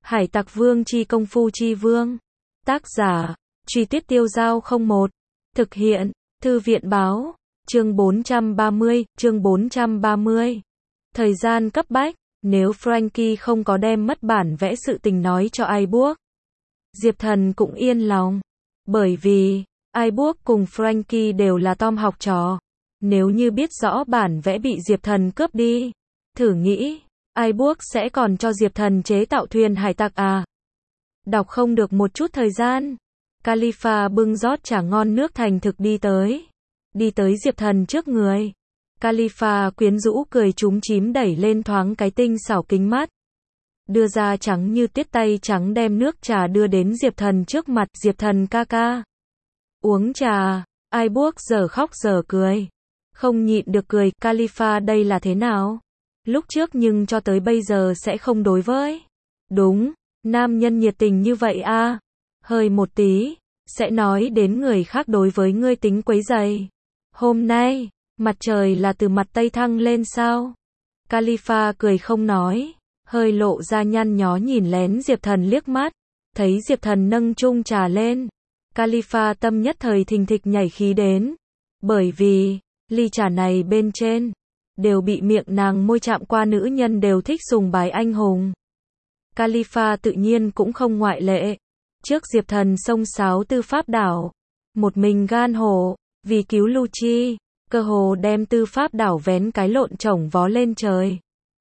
Hải Tặc Vương chi công phu chi vương. Tác giả, Truy Tuyết Tiêu Dao 01. Thực hiện, Thư viện Báo. Chương 430. Thời gian cấp bách, nếu Franky không có đem mất bản vẽ sự tình nói cho Ibook, Diệp Thần cũng yên lòng. Bởi vì, Ibook cùng Franky đều là Tom học trò. Nếu như biết rõ bản vẽ bị Diệp Thần cướp đi, thử nghĩ, Ibook sẽ còn cho Diệp Thần chế tạo thuyền hải tặc à? Đọc không được một chút thời gian, Khalifa bưng rót trà ngon nước thành thực đi tới Diệp Thần trước người. Khalifa quyến rũ cười chúm chím đẩy lên thoáng cái tinh xảo kính mắt, đưa ra trắng như tuyết tay trắng đem nước trà đưa đến Diệp Thần trước mặt. Diệp Thần ca ca, uống trà. Ibook giờ khóc giờ cười, không nhịn được cười. Khalifa đây là thế nào? Lúc trước nhưng cho tới bây giờ sẽ không đối với. Đúng, nam nhân nhiệt tình như vậy à? Hơi một tí, sẽ nói đến người khác đối với ngươi tính quấy rầy. Hôm nay, mặt trời là từ mặt Tây thăng lên sao? Khalifa cười không nói, hơi lộ ra nhăn nhó nhìn lén Diệp Thần liếc mắt. Thấy Diệp Thần nâng chung trà lên, Khalifa tâm nhất thời thình thịch nhảy khí đến. Bởi vì, ly trà này bên trên đều bị miệng nàng môi chạm qua nữ nhân đều thích sùng bái anh hùng. Khalifa tự nhiên cũng không ngoại lệ. Trước Diệp Thần xông xáo Tư Pháp đảo, một mình gan hổ, vì cứu Lucci, cơ hồ đem Tư Pháp đảo vén cái lộn chổng vó lên trời.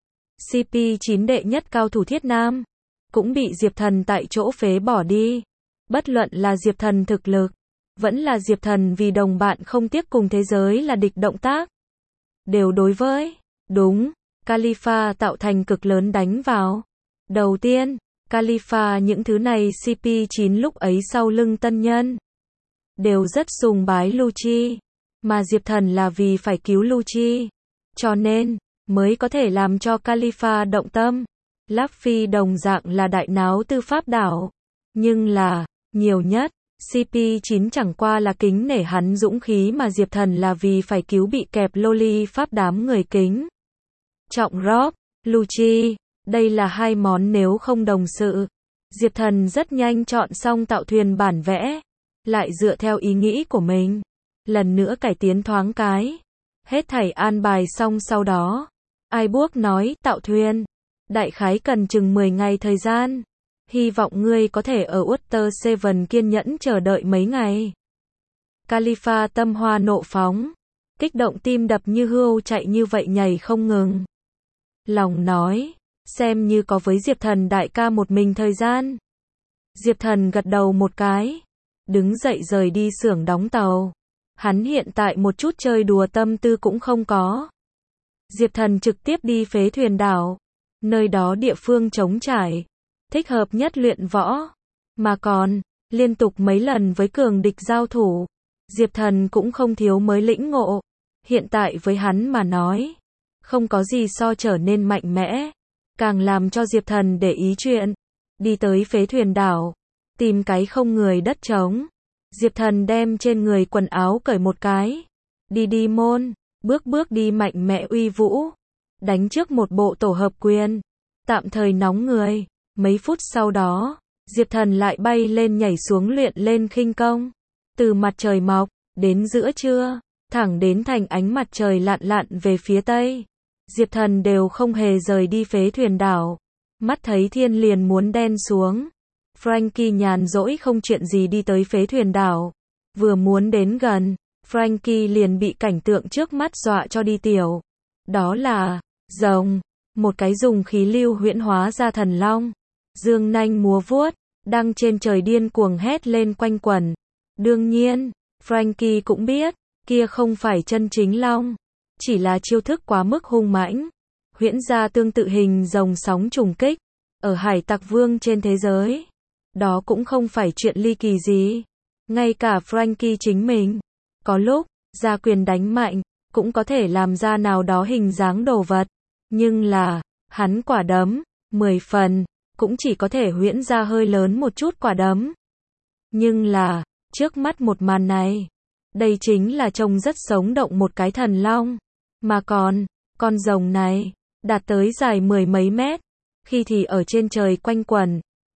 CP9 đệ nhất cao thủ thiết nam, cũng bị Diệp Thần tại chỗ phế bỏ đi. Bất luận là Diệp Thần thực lực, vẫn là Diệp Thần vì đồng bạn không tiếc cùng thế giới là địch động tác, đều đối với, đúng, Khalifa tạo thành cực lớn đánh vào. Đầu tiên, Khalifa những thứ này CP9 lúc ấy sau lưng tân nhân, đều rất sùng bái Lucci, mà Diệp Thần là vì phải cứu Lucci, cho nên, mới có thể làm cho Khalifa động tâm. Luffy đồng dạng là đại náo Tư Pháp đảo, nhưng là, nhiều nhất, CP9 chẳng qua là kính nể hắn dũng khí mà Diệp Thần là vì phải cứu bị kẹp loli Pháp đám người kính trọng Rob, Lucci, đây là hai món nếu không đồng sự. Diệp Thần rất nhanh chọn xong tạo thuyền bản vẽ, lại dựa theo ý nghĩ của mình, lần nữa cải tiến thoáng cái. Hết thảy an bài xong sau đó, Ibook nói tạo thuyền, đại khái cần chừng 10 ngày thời gian. Hy vọng ngươi có thể ở Water Seven kiên nhẫn chờ đợi mấy ngày. Khalifa tâm hoa nộ phóng, kích động tim đập như hươu chạy như vậy nhảy không ngừng. Lòng nói, xem như có với Diệp Thần đại ca một mình thời gian. Diệp Thần gật đầu một cái, đứng dậy rời đi xưởng đóng tàu. Hắn hiện tại một chút chơi đùa tâm tư cũng không có. Diệp Thần trực tiếp đi phế thuyền đảo, nơi đó địa phương trống trải, thích hợp nhất luyện võ, mà còn, liên tục mấy lần với cường địch giao thủ, Diệp Thần cũng không thiếu mới lĩnh ngộ. Hiện tại với hắn mà nói, không có gì so trở nên mạnh mẽ, càng làm cho Diệp Thần để ý chuyện, đi tới phế thuyền đảo, tìm cái không người đất trống. Diệp Thần đem trên người quần áo cởi một cái, đi môn, bước đi mạnh mẽ uy vũ, đánh trước một bộ tổ hợp quyền, tạm thời nóng người. Mấy phút sau đó, Diệp Thần lại bay lên nhảy xuống luyện lên khinh công. Từ mặt trời mọc, đến giữa trưa, thẳng đến thành ánh mặt trời lặn về phía tây, Diệp Thần đều không hề rời đi phế thuyền đảo. Mắt thấy thiên liền muốn đen xuống, Franky nhàn rỗi không chuyện gì đi tới phế thuyền đảo. Vừa muốn đến gần, Franky liền bị cảnh tượng trước mắt dọa cho đi tiểu. Đó là rồng, một cái dùng khí lưu huyễn hóa ra thần long, dương nanh múa vuốt, đang trên trời điên cuồng hét lên quanh quẩn. Đương nhiên, Franky cũng biết, kia không phải chân chính long, chỉ là chiêu thức quá mức hung mãnh, huyễn ra tương tự hình rồng sóng trùng kích. Ở Hải Tặc Vương trên thế giới, đó cũng không phải chuyện ly kỳ gì. Ngay cả Franky chính mình, có lúc, ra quyền đánh mạnh, cũng có thể làm ra nào đó hình dáng đồ vật. Nhưng là, hắn quả đấm, 10 phần, cũng chỉ có thể huyễn ra hơi lớn một chút quả đấm. Nhưng là, trước mắt một màn này, đây chính là trông rất sống động một cái thần long. Mà còn, con rồng này, đạt tới dài 10 mấy mét, khi thì ở trên trời quanh quẩn,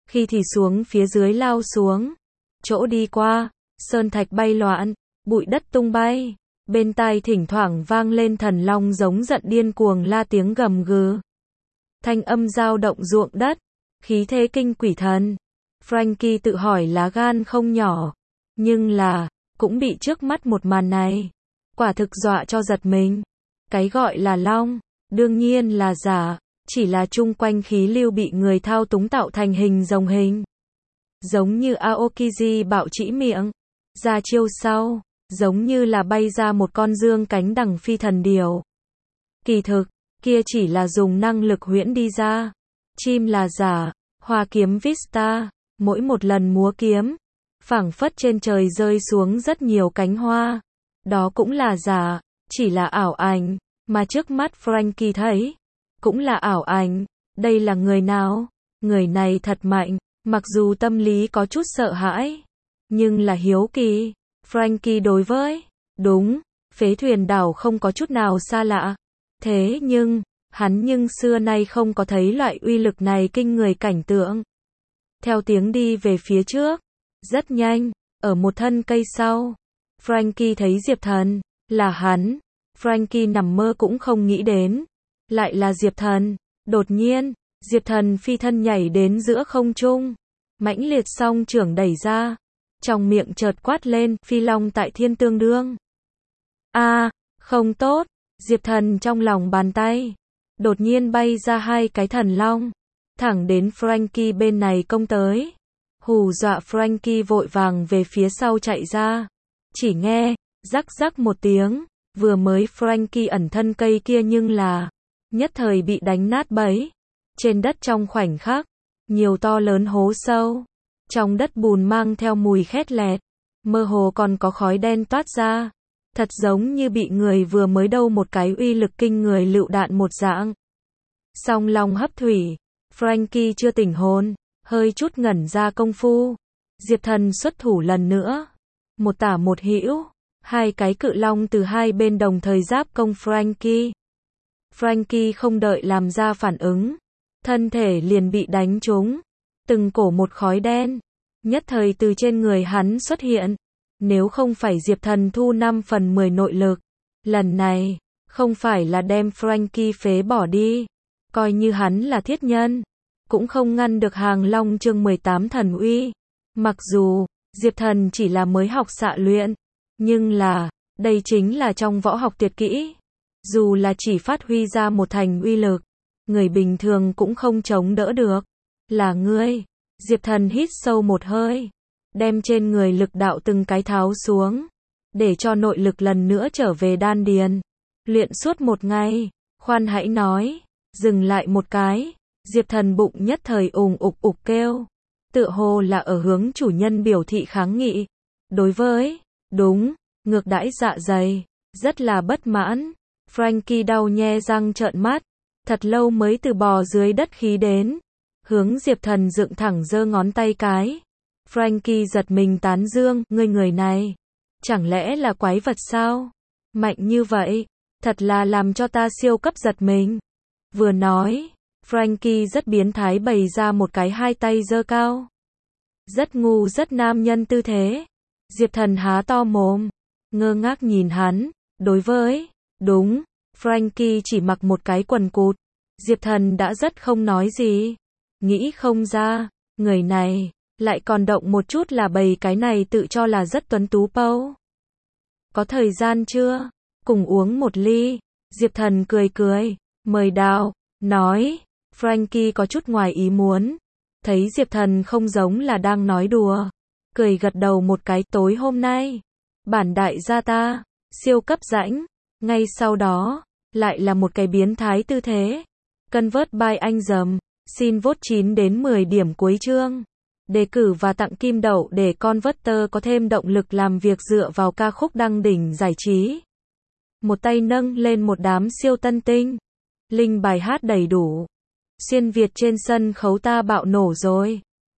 khi thì xuống phía dưới lao xuống. Chỗ đi qua, sơn thạch bay loạn, bụi đất tung bay, bên tai thỉnh thoảng vang lên thần long giống giận điên cuồng la tiếng gầm gừ. Thanh âm dao động ruộng đất, khí thế kinh quỷ thần. Frankie tự hỏi lá gan không nhỏ, nhưng là, cũng bị trước mắt một màn này. Quả thực dọa cho giật mình. Cái gọi là long, đương nhiên là giả, chỉ là chung quanh khí lưu bị người thao túng tạo thành hình rồng hình. Giống như Aokiji bạo trĩ miệng, ra chiêu sau, giống như là bay ra một con dương cánh đằng phi thần điểu. Kỳ thực, kia chỉ là dùng năng lực huyễn đi ra. Chim là giả, hoa kiếm Vista, mỗi một lần múa kiếm, phảng phất trên trời rơi xuống rất nhiều cánh hoa. Đó cũng là giả, chỉ là ảo ảnh, mà trước mắt Frankie thấy, cũng là ảo ảnh. Đây là người nào? Người này thật mạnh, mặc dù tâm lý có chút sợ hãi, nhưng là hiếu kỳ. Frankie đối với, đúng, phế thuyền đảo không có chút nào xa lạ. Thế nhưng xưa nay không có thấy loại uy lực này kinh người cảnh tượng. Theo tiếng đi về phía trước, rất nhanh, ở một thân cây sau, Frankie thấy Diệp Thần, là hắn. Frankie nằm mơ cũng không nghĩ đến, lại là Diệp Thần. Đột nhiên, Diệp Thần phi thân nhảy đến giữa không trung, mãnh liệt song trưởng đẩy ra, trong miệng chợt quát lên, phi long tại thiên tương đương. Không tốt, Diệp Thần trong lòng bàn tay, đột nhiên bay ra hai cái thần long, thẳng đến Frankie bên này công tới. Hù dọa Frankie vội vàng về phía sau chạy ra. Chỉ nghe, rắc rắc một tiếng, vừa mới Frankie ẩn thân cây kia nhưng là, nhất thời bị đánh nát bấy. Trên đất trong khoảnh khắc, nhiều to lớn hố sâu. Trong đất bùn mang theo mùi khét lẹt, mơ hồ còn có khói đen toát ra. Thật giống như bị người vừa mới đâu một cái uy lực kinh người lựu đạn một dạng. Song long hấp thủy, Frankie chưa tỉnh hồn, hơi chút ngẩn ra công phu. Diệp Thần xuất thủ lần nữa. Một tả một hữu, hai cái cự long từ hai bên đồng thời giáp công Frankie. Frankie không đợi làm ra phản ứng, thân thể liền bị đánh trúng. Từng cổ một khói đen, nhất thời từ trên người hắn xuất hiện. Nếu không phải Diệp Thần thu 5/10 nội lực, lần này, không phải là đem Frankie phế bỏ đi, coi như hắn là thiết nhân, cũng không ngăn được Hàng Long chương 18 thần uy. Mặc dù, Diệp Thần chỉ là mới học xạ luyện, nhưng là, đây chính là trong võ học tuyệt kỹ. Dù là chỉ phát huy ra một thành uy lực, người bình thường cũng không chống đỡ được. Là ngươi. Diệp Thần hít sâu một hơi, đem trên người lực đạo từng cái tháo xuống, để cho nội lực lần nữa trở về đan điền. Luyện suốt một ngày, khoan hãy nói, dừng lại một cái. Diệp Thần bụng nhất thời ùng ục ục kêu, tựa hồ là ở hướng chủ nhân biểu thị kháng nghị. Đối với, đúng, ngược đãi dạ dày, rất là bất mãn. Frankie đau nhe răng trợn mắt, thật lâu mới từ bò dưới đất khí đến, hướng Diệp Thần dựng thẳng giơ ngón tay cái. Frankie giật mình tán dương, ngươi người này, chẳng lẽ là quái vật sao? Mạnh như vậy, thật là làm cho ta siêu cấp giật mình. Vừa nói, Frankie rất biến thái bày ra một cái hai tay giơ cao. Rất ngu rất nam nhân tư thế. Diệp Thần há to mồm, ngơ ngác nhìn hắn. Đối với, đúng, Frankie chỉ mặc một cái quần cụt. Diệp Thần đã rất không nói gì. Nghĩ không ra, người này, lại còn động một chút là bày cái này tự cho là rất tuấn tú pâu. Có thời gian chưa? Cùng uống một ly. Diệp Thần cười cười, mời đào, nói. Frankie có chút ngoài ý muốn. Thấy Diệp Thần không giống là đang nói đùa. Cười gật đầu một cái. Tối hôm nay, bản đại gia ta, siêu cấp rãnh. Ngay sau đó, lại là một cái biến thái tư thế. Convert by anh dầm. Xin vote 9 đến 10 điểm cuối chương. Đề cử và tặng kim đậu để Converter có thêm động lực làm việc dựa vào ca khúc đăng đỉnh giải trí. Một tay nâng lên một đám siêu tân tinh. Link bài hát đầy đủ. Xuyên Việt trên sân khấu ta bạo nổ rồi.